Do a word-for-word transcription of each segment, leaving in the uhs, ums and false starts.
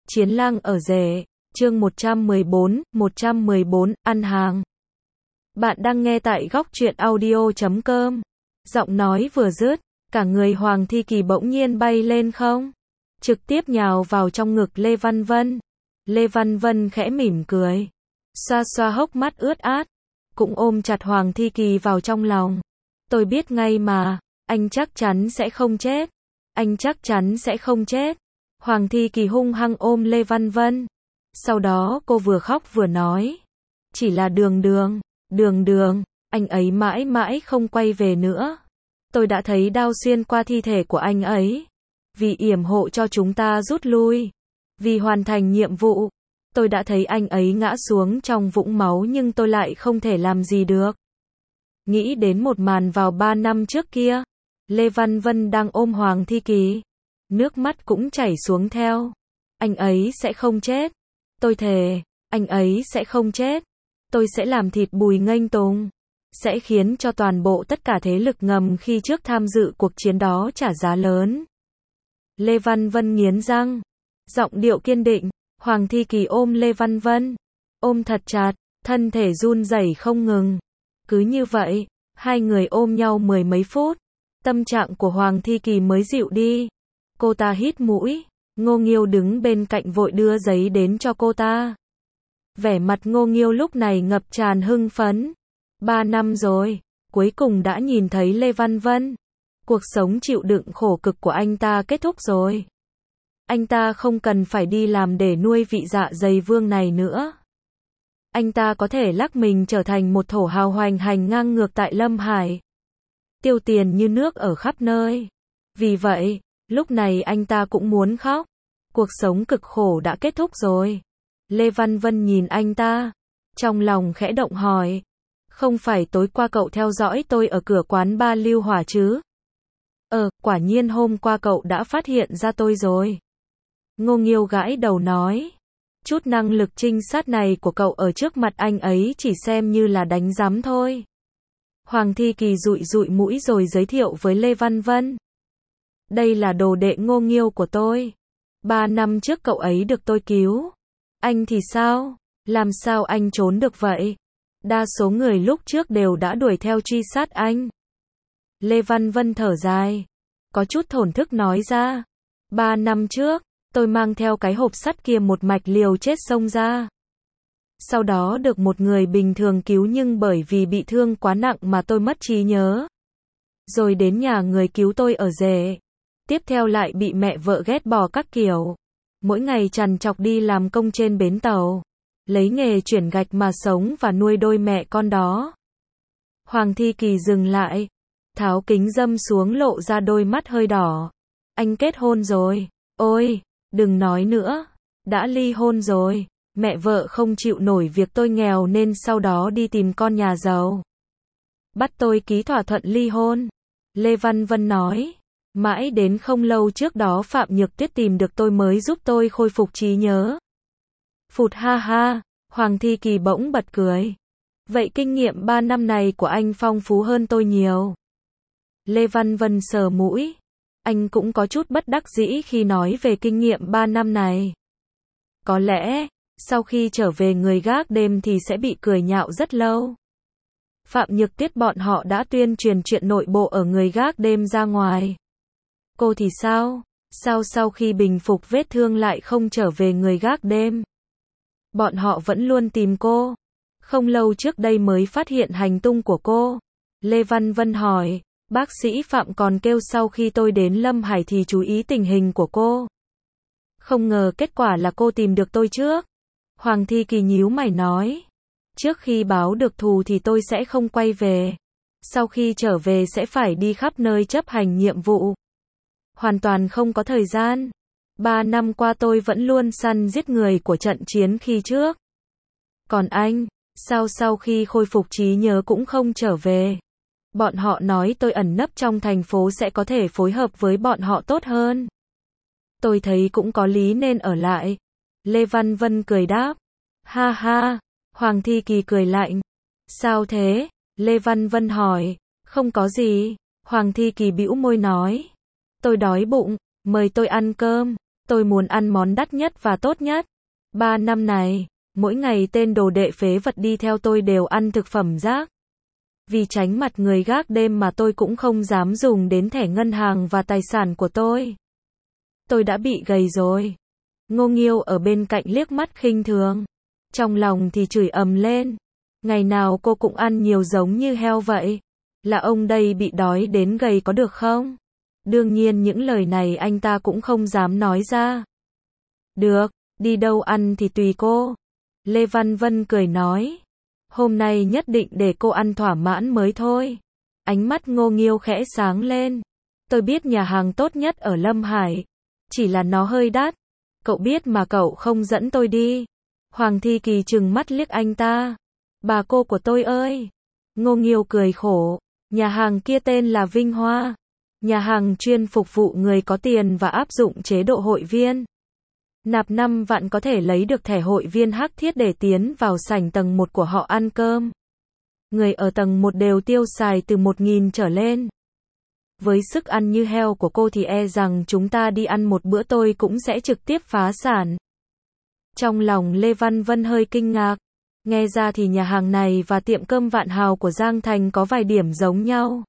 Chiến lang ở rể, chương một trăm mười bốn, một trăm mười bốn, ăn hàng. Bạn đang nghe tại góc truyện audio chấm com. Giọng nói vừa dứt, cả người Hoàng Thi Kỳ bỗng nhiên bay lên không, trực tiếp nhào vào trong ngực Lê Văn Vân. Lê Văn Vân khẽ mỉm cười, xoa xoa hốc mắt ướt át, cũng ôm chặt Hoàng Thi Kỳ vào trong lòng. Tôi biết ngay mà, anh chắc chắn sẽ không chết. Anh chắc chắn sẽ không chết. Hoàng Thi Kỳ hung hăng ôm Lê Văn Vân. Sau đó cô vừa khóc vừa nói. Chỉ là đường đường, đường đường, anh ấy mãi mãi không quay về nữa. Tôi đã thấy đao xuyên qua thi thể của anh ấy. Vì yểm hộ cho chúng ta rút lui, vì hoàn thành nhiệm vụ, tôi đã thấy anh ấy ngã xuống trong vũng máu nhưng tôi lại không thể làm gì được. Nghĩ đến một màn vào ba năm trước kia, Lê Văn Vân đang ôm Hoàng Thi Kỳ. Nước mắt cũng chảy xuống theo. Anh ấy sẽ không chết. Tôi thề, anh ấy sẽ không chết. Tôi sẽ làm thịt Bùi Nghênh Tùng. Sẽ khiến cho toàn bộ tất cả thế lực ngầm khi trước tham dự cuộc chiến đó trả giá lớn. Lê Văn Vân nghiến răng, giọng điệu kiên định. Hoàng Thi Kỳ ôm Lê Văn Vân, ôm thật chặt, thân thể run rẩy không ngừng. Cứ như vậy, hai người ôm nhau mười mấy phút, tâm trạng của Hoàng Thi Kỳ mới dịu đi. Cô ta hít mũi, Ngô Nghiêu đứng bên cạnh vội đưa giấy đến cho cô ta. Vẻ mặt Ngô Nghiêu lúc này ngập tràn hưng phấn. Ba năm rồi, cuối cùng đã nhìn thấy Lê Văn Vân. Cuộc sống chịu đựng khổ cực của anh ta kết thúc rồi. Anh ta không cần phải đi làm để nuôi vị dạ dày vương này nữa. Anh ta có thể lắc mình trở thành một thổ hào hoành hành ngang ngược tại Lâm Hải. Tiêu tiền như nước ở khắp nơi. Vì vậy, lúc này anh ta cũng muốn khóc. Cuộc sống cực khổ đã kết thúc rồi. Lê Văn Vân nhìn anh ta, trong lòng khẽ động hỏi. Không phải tối qua cậu theo dõi tôi ở cửa quán ba Lưu Hỏa chứ? Ờ, quả nhiên hôm qua cậu đã phát hiện ra tôi rồi. Ngô Nghiêu gãi đầu nói. Chút năng lực trinh sát này của cậu ở trước mặt anh ấy chỉ xem như là đánh giám thôi. Hoàng Thi Kỳ dụi dụi mũi rồi giới thiệu với Lê Văn Vân. Đây là đồ đệ Ngô Nghiêu của tôi. Ba năm trước cậu ấy được tôi cứu. Anh thì sao? Làm sao anh trốn được vậy? Đa số người lúc trước đều đã đuổi theo truy sát anh. Lê Văn Vân thở dài, có chút thổn thức nói ra. Ba năm trước, tôi mang theo cái hộp sắt kia một mạch liều chết xông ra. Sau đó được một người bình thường cứu nhưng bởi vì bị thương quá nặng mà tôi mất trí nhớ. Rồi đến nhà người cứu tôi ở rể. Tiếp theo lại bị mẹ vợ ghét bỏ các kiểu. Mỗi ngày trằn trọc đi làm công trên bến tàu. Lấy nghề chuyển gạch mà sống và nuôi đôi mẹ con đó. Hoàng Thi Kỳ dừng lại. Tháo kính râm xuống lộ ra đôi mắt hơi đỏ. Anh kết hôn rồi. Ôi, đừng nói nữa. Đã ly hôn rồi. Mẹ vợ không chịu nổi việc tôi nghèo nên sau đó đi tìm con nhà giàu. Bắt tôi ký thỏa thuận ly hôn. Lê Văn Vân nói. Mãi đến không lâu trước đó Phạm Nhược Tuyết tìm được tôi mới giúp tôi khôi phục trí nhớ. Phụt ha ha, Hoàng Thi Kỳ bỗng bật cười. Vậy kinh nghiệm ba năm này của anh phong phú hơn tôi nhiều. Lê Văn Vân sờ mũi. Anh cũng có chút bất đắc dĩ khi nói về kinh nghiệm ba năm này. Có lẽ, sau khi trở về người gác đêm thì sẽ bị cười nhạo rất lâu. Phạm Nhược Tuyết bọn họ đã tuyên truyền chuyện nội bộ ở người gác đêm ra ngoài. Cô thì sao? Sao sau khi bình phục vết thương lại không trở về người gác đêm? Bọn họ vẫn luôn tìm cô. Không lâu trước đây mới phát hiện hành tung của cô. Lê Văn Vân hỏi. Bác sĩ Phạm còn kêu sau khi tôi đến Lâm Hải thì chú ý tình hình của cô. Không ngờ kết quả là cô tìm được tôi trước. Hoàng Thi Kỳ nhíu mày nói. Trước khi báo được thù thì tôi sẽ không quay về. Sau khi trở về sẽ phải đi khắp nơi chấp hành nhiệm vụ. Hoàn toàn không có thời gian. Ba năm qua tôi vẫn luôn săn giết người của trận chiến khi trước. Còn anh, sao sau khi khôi phục trí nhớ cũng không trở về? Bọn họ nói tôi ẩn nấp trong thành phố sẽ có thể phối hợp với bọn họ tốt hơn. Tôi thấy cũng có lý nên ở lại. Lê Văn Vân cười đáp. Ha ha, Hoàng Thi Kỳ cười lạnh. Sao thế? Lê Văn Vân hỏi. Không có gì. Hoàng Thi Kỳ bĩu môi nói. Tôi đói bụng, mời tôi ăn cơm. Tôi muốn ăn món đắt nhất và tốt nhất. Ba năm này, mỗi ngày tên đồ đệ phế vật đi theo tôi đều ăn thực phẩm rác. Vì tránh mặt người gác đêm mà tôi cũng không dám dùng đến thẻ ngân hàng và tài sản của tôi. Tôi đã bị gầy rồi. Ngô Nghiêu ở bên cạnh liếc mắt khinh thường. Trong lòng thì chửi ầm lên. Ngày nào cô cũng ăn nhiều giống như heo vậy. Là ông đây bị đói đến gầy có được không? Đương nhiên những lời này anh ta cũng không dám nói ra. Được, đi đâu ăn thì tùy cô. Lê Văn Vân cười nói. Hôm nay nhất định để cô ăn thỏa mãn mới thôi. Ánh mắt Ngô Nghiêu khẽ sáng lên. Tôi biết nhà hàng tốt nhất ở Lâm Hải. Chỉ là nó hơi đắt. Cậu biết mà cậu không dẫn tôi đi. Hoàng Thi Kỳ trừng mắt liếc anh ta. Bà cô của tôi ơi. Ngô Nghiêu cười khổ. Nhà hàng kia tên là Vinh Hoa. Nhà hàng chuyên phục vụ người có tiền và áp dụng chế độ hội viên. Nạp năm vạn có thể lấy được thẻ hội viên hắc thiết để tiến vào sảnh tầng một của họ ăn cơm. Người ở tầng một đều tiêu xài từ một nghìn trở lên. Với sức ăn như heo của cô thì e rằng chúng ta đi ăn một bữa tôi cũng sẽ trực tiếp phá sản. Trong lòng Lê Văn Vân hơi kinh ngạc. Nghe ra thì nhà hàng này và tiệm cơm Vạn Hào của Giang Thành có vài điểm giống nhau.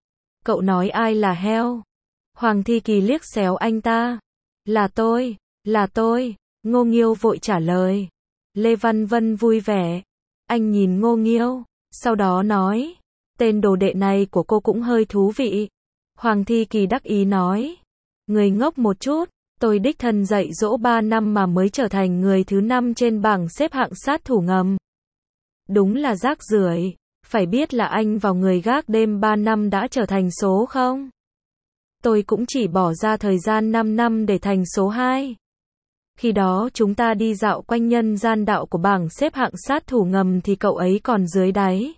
Cậu nói ai là heo? Hoàng Thi Kỳ liếc xéo anh ta. Là tôi, là tôi. Ngô Nghiêu vội trả lời. Lê Văn Vân vui vẻ. Anh nhìn Ngô Nghiêu, sau đó nói. Tên đồ đệ này của cô cũng hơi thú vị. Hoàng Thi Kỳ đắc ý nói. Người ngốc một chút, tôi đích thân dạy dỗ ba năm mà mới trở thành người thứ năm trên bảng xếp hạng sát thủ ngầm. Đúng là rác rưởi. Phải biết là anh vào người gác đêm ba năm đã trở thành số không? Tôi cũng chỉ bỏ ra thời gian năm năm để thành số hai. Khi đó chúng ta đi dạo quanh nhân gian đạo của bảng xếp hạng sát thủ ngầm thì cậu ấy còn dưới đáy.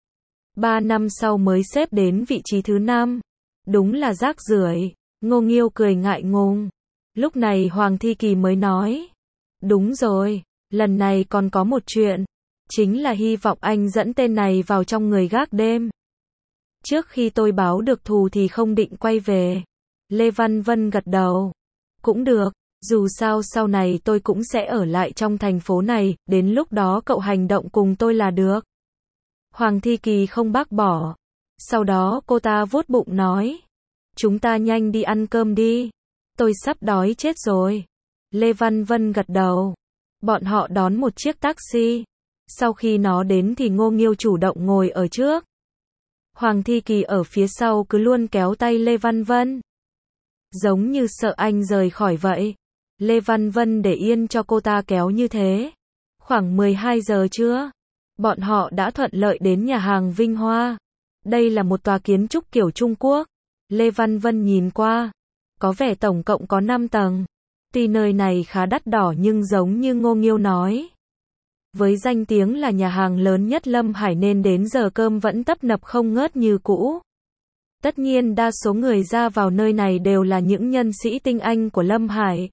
Ba năm sau mới xếp đến vị trí thứ năm. Đúng là rác rưởi. Ngô Nghiêu cười ngại ngùng. Lúc này Hoàng Thi Kỳ mới nói. Đúng rồi, lần này còn có một chuyện. Chính là hy vọng anh dẫn tên này vào trong người gác đêm. Trước khi tôi báo được thù thì không định quay về. Lê Văn Vân gật đầu. Cũng được, dù sao sau này tôi cũng sẽ ở lại trong thành phố này, đến lúc đó cậu hành động cùng tôi là được. Hoàng Thi Kỳ không bác bỏ. Sau đó cô ta vuốt bụng nói. Chúng ta nhanh đi ăn cơm đi. Tôi sắp đói chết rồi. Lê Văn Vân gật đầu. Bọn họ đón một chiếc taxi. Sau khi nó đến thì Ngô Nghiêu chủ động ngồi ở trước. Hoàng Thi Kỳ ở phía sau cứ luôn kéo tay Lê Văn Vân. Giống như sợ anh rời khỏi vậy. Lê Văn Vân để yên cho cô ta kéo như thế. Khoảng mười hai giờ trưa, bọn họ đã thuận lợi đến nhà hàng Vinh Hoa. Đây là một tòa kiến trúc kiểu Trung Quốc. Lê Văn Vân nhìn qua. Có vẻ tổng cộng có năm tầng. Tuy nơi này khá đắt đỏ nhưng giống như Ngô Nghiêu nói. Với danh tiếng là nhà hàng lớn nhất Lâm Hải nên đến giờ cơm vẫn tấp nập không ngớt như cũ. Tất nhiên đa số người ra vào nơi này đều là những nhân sĩ tinh anh của Lâm Hải.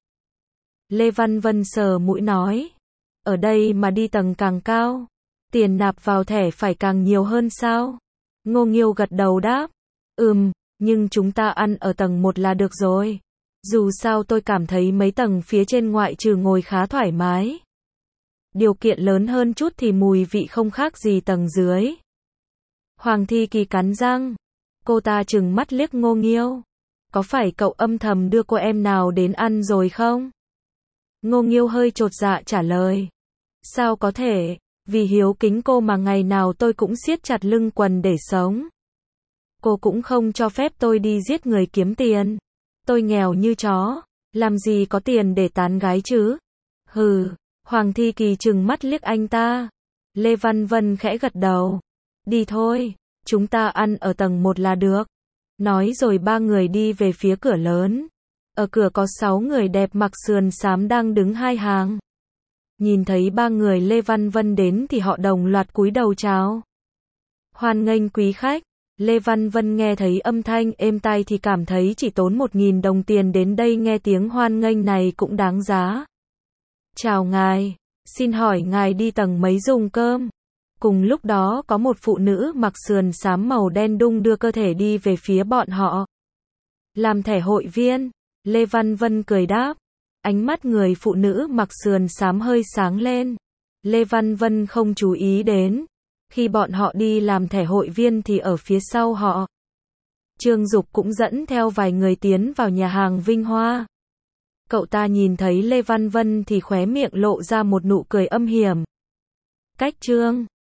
Lê Văn Vân sờ mũi nói. Ở đây mà đi tầng càng cao, tiền nạp vào thẻ phải càng nhiều hơn sao? Ngô Nghiêu gật đầu đáp. Ừm, nhưng chúng ta ăn ở tầng một là được rồi. Dù sao tôi cảm thấy mấy tầng phía trên ngoại trừ ngồi khá thoải mái. Điều kiện lớn hơn chút thì mùi vị không khác gì tầng dưới. Hoàng Thi Kỳ cắn răng. Cô ta trừng mắt liếc Ngô Nghiêu. Có phải cậu âm thầm đưa cô em nào đến ăn rồi không? Ngô Nghiêu hơi chột dạ trả lời. Sao có thể, vì hiếu kính cô mà ngày nào tôi cũng siết chặt lưng quần để sống. Cô cũng không cho phép tôi đi giết người kiếm tiền. Tôi nghèo như chó, làm gì có tiền để tán gái chứ? Hừ. Hoàng Thi Kỳ trừng mắt liếc anh ta. Lê Văn Vân khẽ gật đầu. Đi thôi, chúng ta ăn ở tầng một là được. Nói rồi ba người đi về phía cửa lớn. Ở cửa có sáu người đẹp mặc sườn xám đang đứng hai hàng. Nhìn thấy ba người Lê Văn Vân đến thì họ đồng loạt cúi đầu chào. Hoan nghênh quý khách. Lê Văn Vân nghe thấy âm thanh êm tai thì cảm thấy chỉ tốn một nghìn đồng tiền đến đây nghe tiếng hoan nghênh này cũng đáng giá. Chào ngài, xin hỏi ngài đi tầng mấy dùng cơm? Cùng lúc đó có một phụ nữ mặc sườn xám màu đen đung đưa cơ thể đi về phía bọn họ. Làm thẻ hội viên, Lê Văn Vân cười đáp. Ánh mắt người phụ nữ mặc sườn xám hơi sáng lên. Lê Văn Vân không chú ý đến. Khi bọn họ đi làm thẻ hội viên thì ở phía sau họ, Trương Dục cũng dẫn theo vài người tiến vào nhà hàng Vinh Hoa. Cậu ta nhìn thấy Lê Văn Vân thì khóe miệng lộ ra một nụ cười âm hiểm. Cách Trương